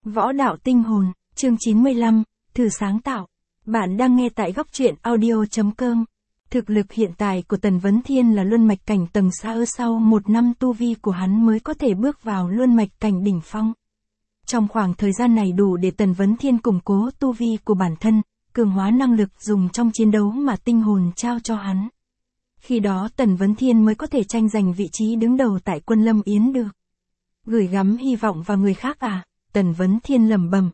Võ đạo tinh hồn, chương 95, thử sáng tạo. Bạn đang nghe tại góc truyện audio.com. Thực lực hiện tại của Tần Vấn Thiên là luân mạch cảnh tầng xa, sau 1 năm tu vi của hắn mới có thể bước vào luân mạch cảnh đỉnh phong. Trong khoảng thời gian này đủ để Tần Vấn Thiên củng cố tu vi của bản thân, cường hóa năng lực dùng trong chiến đấu mà tinh hồn trao cho hắn. Khi đó Tần Vấn Thiên mới có thể tranh giành vị trí đứng đầu tại quân Lâm Yến được. Gửi gắm hy vọng vào người khác à? Tần Vấn Thiên lẩm bẩm.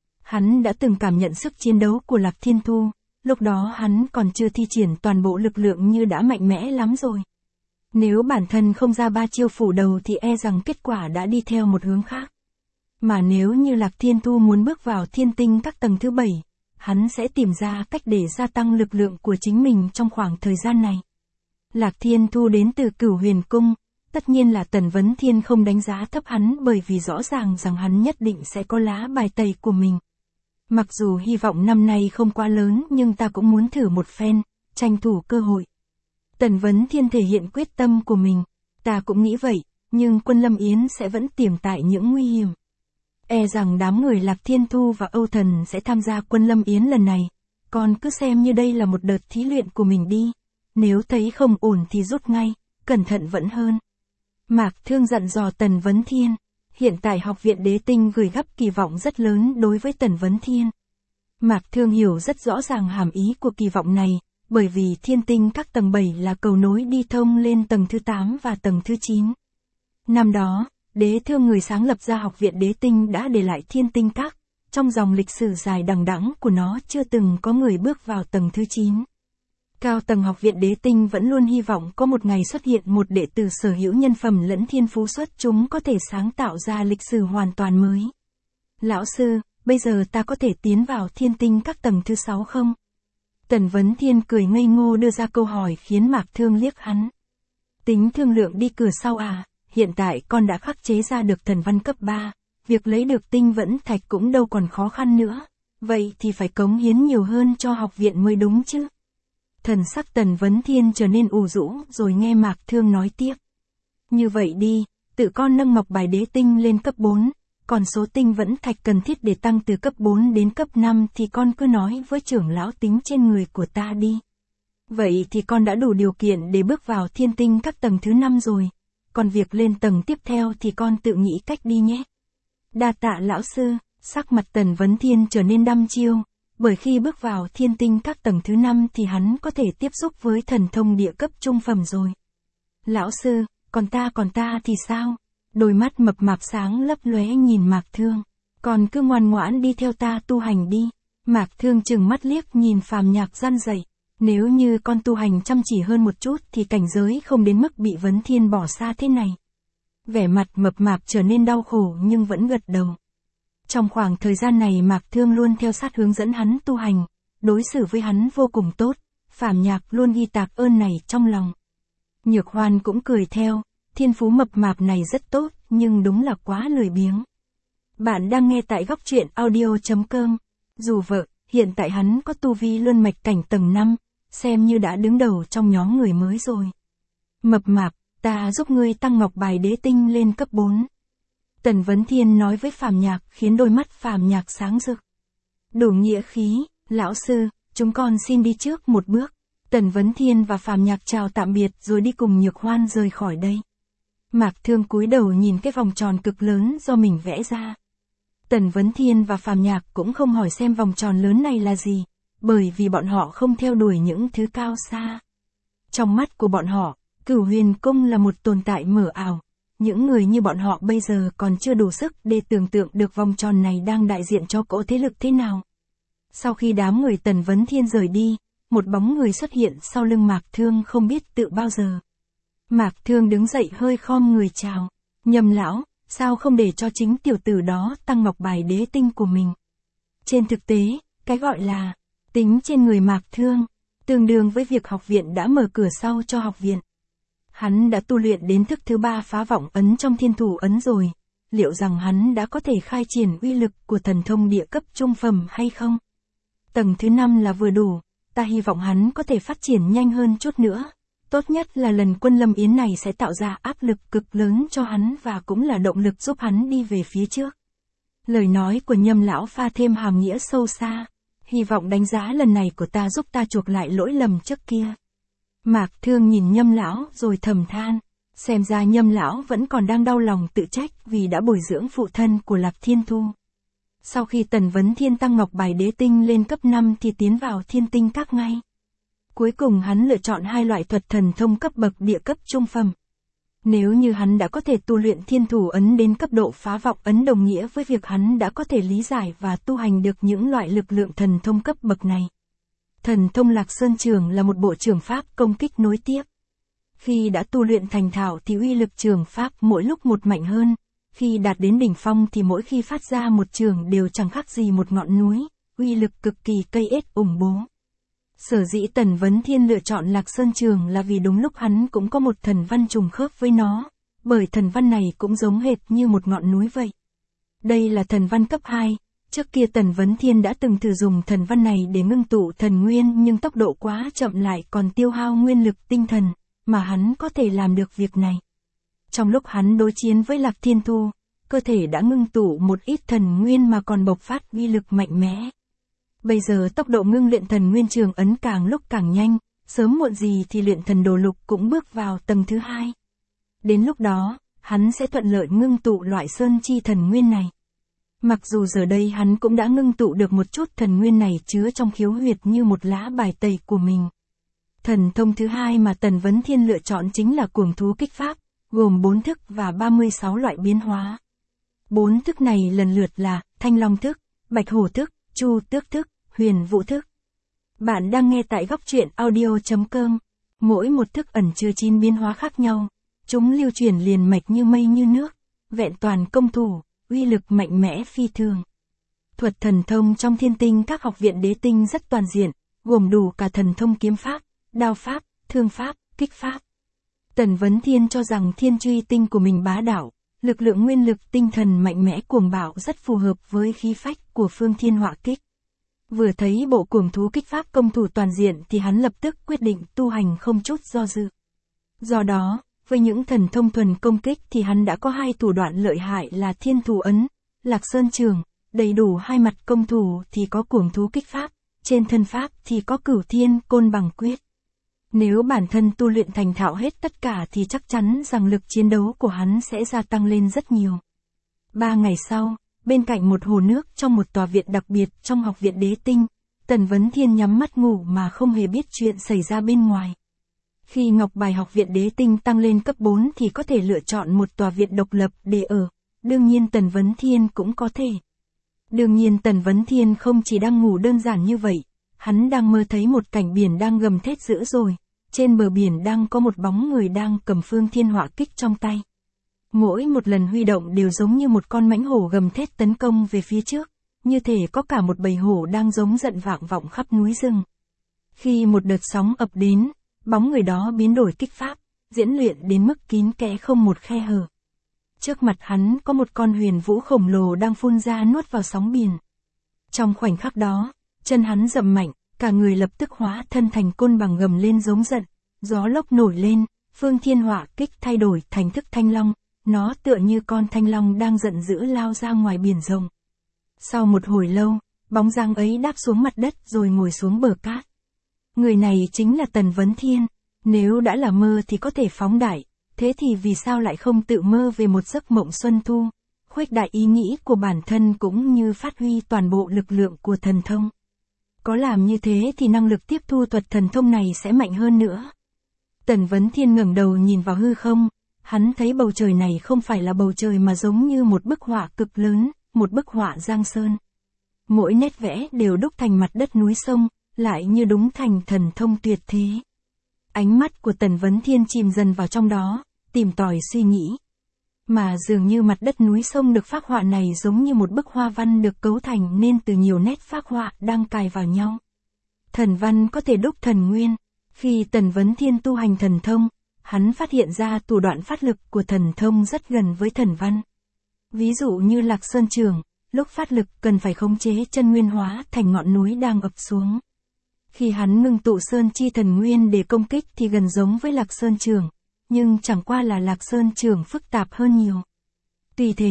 Hắn đã từng cảm nhận sức chiến đấu của Lạc Thiên Thu, lúc đó hắn còn chưa thi triển toàn bộ lực lượng như đã mạnh mẽ lắm rồi. Nếu bản thân không ra 3 chiêu phủ đầu thì e rằng kết quả đã đi theo một hướng khác. Mà nếu như Lạc Thiên Thu muốn bước vào thiên tinh các tầng thứ 7, hắn sẽ tìm ra cách để gia tăng lực lượng của chính mình trong khoảng thời gian này. Lạc Thiên Thu đến từ Cửu Huyền Cung, tất nhiên là Tần Vấn Thiên không đánh giá thấp hắn, bởi vì rõ ràng rằng hắn nhất định sẽ có lá bài tẩy của mình. Mặc dù hy vọng năm nay không quá lớn nhưng ta cũng muốn thử một phen, tranh thủ cơ hội. Tần Vấn Thiên thể hiện quyết tâm của mình. Ta cũng nghĩ vậy, nhưng quân Lâm Yến sẽ vẫn tiềm tại những nguy hiểm. E rằng đám người Lạc Thiên Thu và Âu Thần sẽ tham gia quân Lâm Yến lần này. Con cứ xem như đây là một đợt thí luyện của mình đi. Nếu thấy không ổn thì rút ngay, cẩn thận vẫn hơn. Mạc Thương dặn dò Tần Vấn Thiên. Hiện tại học viện Đế Tinh gửi gắm kỳ vọng rất lớn đối với Tần Vấn Thiên. Mạc Thương hiểu rất rõ ràng hàm ý của kỳ vọng này, bởi vì thiên tinh các tầng 7 là cầu nối đi thông lên tầng thứ 8 và tầng thứ 9. Năm đó, Đế Thương người sáng lập ra học viện Đế Tinh đã để lại thiên tinh các, trong dòng lịch sử dài đằng đẵng của nó chưa từng có người bước vào tầng thứ 9. Cao tầng học viện Đế Tinh vẫn luôn hy vọng có một ngày xuất hiện một đệ tử sở hữu nhân phẩm lẫn thiên phú xuất chúng có thể sáng tạo ra lịch sử hoàn toàn mới. Lão sư, bây giờ ta có thể tiến vào thiên tinh các tầng thứ 6 không? Tần Vấn Thiên cười ngây ngô đưa ra câu hỏi khiến Mạc Thương liếc hắn. Tính thương lượng đi cửa sau à? Hiện tại con đã khắc chế ra được thần văn cấp 3, việc lấy được tinh vẫn thạch cũng đâu còn khó khăn nữa. Vậy thì phải cống hiến nhiều hơn cho học viện mới đúng chứ? Thần sắc Tần Vấn Thiên trở nên ủ rũ rồi nghe Mạc Thương nói tiếp. Như vậy đi, tự con nâng ngọc bài đế tinh lên cấp 4, còn số tinh vẫn thạch cần thiết để tăng từ cấp 4 đến cấp 5 thì con cứ nói với trưởng lão tính trên người của ta đi. Vậy thì con đã đủ điều kiện để bước vào thiên tinh các tầng thứ 5 rồi, còn việc lên tầng tiếp theo thì con tự nghĩ cách đi nhé. Đa tạ lão sư. Sắc mặt Tần Vấn Thiên trở nên đăm chiêu. Bởi khi bước vào thiên tinh các tầng thứ 5 thì hắn có thể tiếp xúc với thần thông địa cấp trung phẩm rồi. Lão sư, còn ta thì sao? Đôi mắt mập mạp sáng lấp lóe nhìn Mạc Thương. Còn cứ ngoan ngoãn đi theo ta tu hành đi. Mạc Thương trừng mắt liếc nhìn Phàm Nhạc răn dạy. Nếu như con tu hành chăm chỉ hơn một chút thì cảnh giới không đến mức bị Vấn Thiên bỏ xa thế này. Vẻ mặt mập mạp trở nên đau khổ nhưng vẫn gật đầu. Trong khoảng thời gian này Mạc Thương luôn theo sát hướng dẫn hắn tu hành, đối xử với hắn vô cùng tốt, Phàm Nhạc luôn ghi tạc ơn này trong lòng. Nhược Hoan cũng cười theo, thiên phú mập mạp này rất tốt, nhưng đúng là quá lười biếng. Bạn đang nghe tại góc truyện audio.com. Dù vợ, hiện tại hắn có tu vi luân mạch cảnh tầng 5, xem như đã đứng đầu trong nhóm người mới rồi. Mập mạp, ta giúp ngươi tăng ngọc bài đế tinh lên cấp 4. Tần Vấn Thiên nói với Phàm Nhạc khiến đôi mắt Phàm Nhạc sáng rực. Đủ nghĩa khí, lão sư, chúng con xin đi trước một bước. Tần Vấn Thiên và Phàm Nhạc chào tạm biệt rồi đi cùng Nhược Hoan rời khỏi đây. Mạc Thương cúi đầu nhìn cái vòng tròn cực lớn do mình vẽ ra. Tần Vấn Thiên và Phàm Nhạc cũng không hỏi xem vòng tròn lớn này là gì, bởi vì bọn họ không theo đuổi những thứ cao xa. Trong mắt của bọn họ, Cửu Huyền Cung là một tồn tại mờ ảo. Những người như bọn họ bây giờ còn chưa đủ sức để tưởng tượng được vòng tròn này đang đại diện cho cỗ thế lực thế nào. Sau khi đám người Tần Vấn Thiên rời đi, một bóng người xuất hiện sau lưng Mạc Thương không biết tự bao giờ. Mạc Thương đứng dậy hơi khom người chào. Nhầm lão, sao không để cho chính tiểu tử đó tăng ngọc bài đế tinh của mình? Trên thực tế, cái gọi là tính trên người Mạc Thương, tương đương với việc học viện đã mở cửa sau cho học viện. Hắn đã tu luyện đến thức thứ 3 phá vọng ấn trong thiên thủ ấn rồi, liệu rằng hắn đã có thể khai triển uy lực của thần thông địa cấp trung phẩm hay không? Tầng thứ 5 là vừa đủ, ta hy vọng hắn có thể phát triển nhanh hơn chút nữa. Tốt nhất là lần quân Lâm Yến này sẽ tạo ra áp lực cực lớn cho hắn và cũng là động lực giúp hắn đi về phía trước. Lời nói của Nhâm lão pha thêm hàm nghĩa sâu xa. Hy vọng đánh giá lần này của ta giúp ta chuộc lại lỗi lầm trước kia. Mạc Thương nhìn Nhâm lão rồi thầm than. Xem ra Nhâm lão vẫn còn đang đau lòng tự trách vì đã bồi dưỡng phụ thân của Lạc Thiên Thu. Sau khi Tần Vấn Thiên tăng ngọc bài đế tinh lên cấp 5 thì tiến vào thiên tinh các ngay. Cuối cùng hắn lựa chọn 2 loại thuật thần thông cấp bậc địa cấp trung phẩm. Nếu như hắn đã có thể tu luyện thiên thủ ấn đến cấp độ phá vọng ấn đồng nghĩa với việc hắn đã có thể lý giải và tu hành được những loại lực lượng thần thông cấp bậc này. Thần thông Lạc Sơn Trường là một bộ trường pháp công kích nối tiếp. Khi đã tu luyện thành thạo thì uy lực trường pháp mỗi lúc một mạnh hơn, khi đạt đến đỉnh phong thì mỗi khi phát ra một trường đều chẳng khác gì một ngọn núi, uy lực cực kỳ cây ết ủng bố. Sở dĩ Tần Vấn Thiên lựa chọn Lạc Sơn Trường là vì đúng lúc hắn cũng có một thần văn trùng khớp với nó, bởi thần văn này cũng giống hệt như một ngọn núi vậy. Đây là thần văn cấp 2, trước kia Tần Vấn Thiên đã từng thử dùng thần văn này để ngưng tụ thần nguyên nhưng tốc độ quá chậm lại còn tiêu hao nguyên lực tinh thần, mà hắn có thể làm được việc này. Trong lúc hắn đối chiến với Lạc Thiên Thu, cơ thể đã ngưng tụ một ít thần nguyên mà còn bộc phát uy lực mạnh mẽ. Bây giờ tốc độ ngưng luyện thần nguyên trường ấn càng lúc càng nhanh, sớm muộn gì thì luyện thần đồ lục cũng bước vào tầng thứ 2. Đến lúc đó, hắn sẽ thuận lợi ngưng tụ loại sơn chi thần nguyên này. Mặc dù giờ đây hắn cũng đã ngưng tụ được một chút thần nguyên này chứa trong khiếu huyệt như một lá bài tẩy của mình. Thần thông thứ 2 mà Tần Vấn Thiên lựa chọn chính là cuồng thú kích pháp, gồm 4 thức và 36 loại biến hóa. 4 thức này lần lượt là Thanh Long thức, Bạch Hổ thức, Chu Tước thức, Huyền Vũ thức. Bạn đang nghe tại góc truyện audio.com. Mỗi một thức ẩn chứa 9 biến hóa khác nhau. Chúng lưu truyền liền mạch như mây như nước, vẹn toàn công thủ, uy lực mạnh mẽ phi thường. Thuật thần thông trong thiên tinh các học viện đế tinh rất toàn diện, gồm đủ cả thần thông kiếm pháp, đao pháp, thương pháp, kích pháp. Tần Vấn Thiên cho rằng thiên truy tinh của mình bá đạo, lực lượng nguyên lực tinh thần mạnh mẽ cuồng bạo rất phù hợp với khí phách của Phương Thiên Họa Kích. Vừa thấy bộ cuồng thú kích pháp công thủ toàn diện thì hắn lập tức quyết định tu hành không chút do dự. Do đó, với những thần thông thuần công kích thì hắn đã có 2 thủ đoạn lợi hại là Thiên Thủ Ấn, Lạc Sơn Trường, đầy đủ 2 mặt công thủ thì có cuồng thú kích pháp, trên thân pháp thì có Cửu Thiên Côn Bằng Quyết. Nếu bản thân tu luyện thành thạo hết tất cả thì chắc chắn rằng lực chiến đấu của hắn sẽ gia tăng lên rất nhiều. 3 ngày sau, bên cạnh một hồ nước trong một tòa viện đặc biệt trong học viện đế tinh, Tần Vấn Thiên nhắm mắt ngủ mà không hề biết chuyện xảy ra bên ngoài. Khi ngọc bài học viện đế tinh tăng lên cấp 4 thì có thể lựa chọn một tòa viện độc lập để ở, đương nhiên Tần Vấn Thiên cũng có thể. Đương nhiên Tần Vấn Thiên không chỉ đang ngủ đơn giản như vậy, hắn đang mơ thấy một cảnh biển đang gầm thét dữ dội, trên bờ biển đang có một bóng người đang cầm Phương Thiên Họa Kích trong tay. Mỗi một lần huy động đều giống như một con mãnh hổ gầm thét tấn công về phía trước, như thể có cả một bầy hổ đang giống giận vang vọng khắp núi rừng. Khi một đợt sóng ập đến, bóng người đó biến đổi kích pháp, diễn luyện đến mức kín kẽ không một khe hở. Trước mặt hắn có một con huyền vũ khổng lồ đang phun ra nuốt vào sóng biển. Trong khoảnh khắc đó, chân hắn dậm mạnh, cả người lập tức hóa thân thành côn bằng gầm lên giống giận, gió lốc nổi lên, Phương Thiên Họa Kích thay đổi thành thức thanh long, nó tựa như con thanh long đang giận dữ lao ra ngoài biển rộng. Sau một hồi lâu, bóng dáng ấy đáp xuống mặt đất rồi ngồi xuống bờ cát. Người này chính là Tần Vấn Thiên, nếu đã là mơ thì có thể phóng đại, thế thì vì sao lại không tự mơ về một giấc mộng xuân thu, khuếch đại ý nghĩ của bản thân cũng như phát huy toàn bộ lực lượng của thần thông. Có làm như thế thì năng lực tiếp thu thuật thần thông này sẽ mạnh hơn nữa. Tần Vấn Thiên ngẩng đầu nhìn vào hư không, hắn thấy bầu trời này không phải là bầu trời mà giống như một bức họa cực lớn, một bức họa giang sơn. Mỗi nét vẽ đều đúc thành mặt đất núi sông, lại như đúng thành thần thông tuyệt thế. Ánh mắt của Tần Vấn Thiên chìm dần vào trong đó, tìm tòi suy nghĩ. Mà dường như mặt đất núi sông được phác họa này giống như một bức hoa văn được cấu thành nên từ nhiều nét phác họa đang cài vào nhau. Thần văn có thể đúc thần nguyên. Khi Tần Vấn Thiên tu hành thần thông, hắn phát hiện ra thủ đoạn phát lực của thần thông rất gần với thần văn. Ví dụ như Lạc Sơn Trường, lúc phát lực cần phải khống chế chân nguyên hóa thành ngọn núi đang ập xuống. Khi hắn ngưng tụ Sơn Chi thần nguyên để công kích thì gần giống với Lạc Sơn Trường, nhưng chẳng qua là Lạc Sơn Trường phức tạp hơn nhiều. Tuy thế,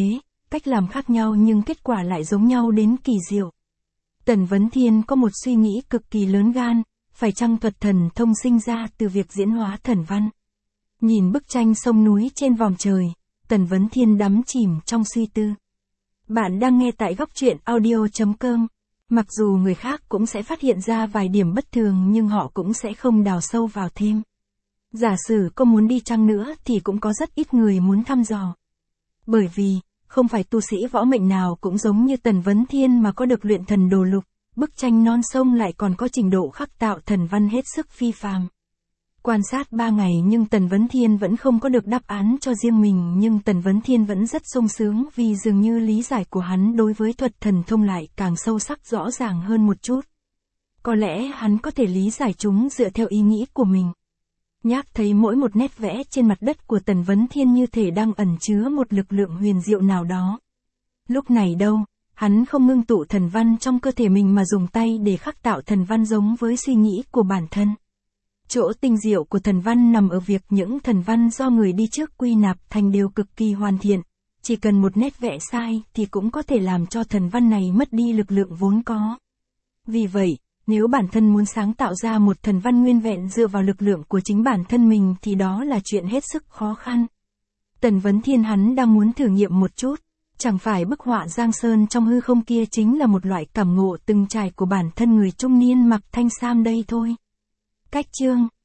cách làm khác nhau nhưng kết quả lại giống nhau đến kỳ diệu. Tần Vấn Thiên có một suy nghĩ cực kỳ lớn gan, phải chăng thuật thần thông sinh ra từ việc diễn hóa thần văn? Nhìn bức tranh sông núi trên vòm trời, Tần Vấn Thiên đắm chìm trong suy tư. Bạn đang nghe tại góc truyện audio.com. Mặc dù người khác cũng sẽ phát hiện ra vài điểm bất thường nhưng họ cũng sẽ không đào sâu vào thêm. Giả sử có muốn đi chăng nữa thì cũng có rất ít người muốn thăm dò. Bởi vì, không phải tu sĩ võ mệnh nào cũng giống như Tần Vấn Thiên mà có được luyện thần đồ lục, bức tranh non sông lại còn có trình độ khắc tạo thần văn hết sức phi phàm. Quan sát 3 ngày nhưng Tần Vấn Thiên vẫn không có được đáp án cho riêng mình, nhưng Tần Vấn Thiên vẫn rất sung sướng vì dường như lý giải của hắn đối với thuật thần thông lại càng sâu sắc rõ ràng hơn một chút. Có lẽ hắn có thể lý giải chúng dựa theo ý nghĩ của mình. Nhác thấy mỗi một nét vẽ trên mặt đất của Tần Vấn Thiên như thể đang ẩn chứa một lực lượng huyền diệu nào đó. Lúc này đâu, hắn không ngưng tụ thần văn trong cơ thể mình mà dùng tay để khắc tạo thần văn giống với suy nghĩ của bản thân. Chỗ tinh diệu của thần văn nằm ở việc những thần văn do người đi trước quy nạp thành đều cực kỳ hoàn thiện, chỉ cần một nét vẽ sai thì cũng có thể làm cho thần văn này mất đi lực lượng vốn có. Vì vậy, nếu bản thân muốn sáng tạo ra một thần văn nguyên vẹn dựa vào lực lượng của chính bản thân mình thì đó là chuyện hết sức khó khăn. Tần Vấn Thiên hắn đang muốn thử nghiệm một chút, chẳng phải bức họa Giang Sơn trong hư không kia chính là một loại cảm ngộ từng trải của bản thân người trung niên mặc thanh sam đây thôi. Cách chương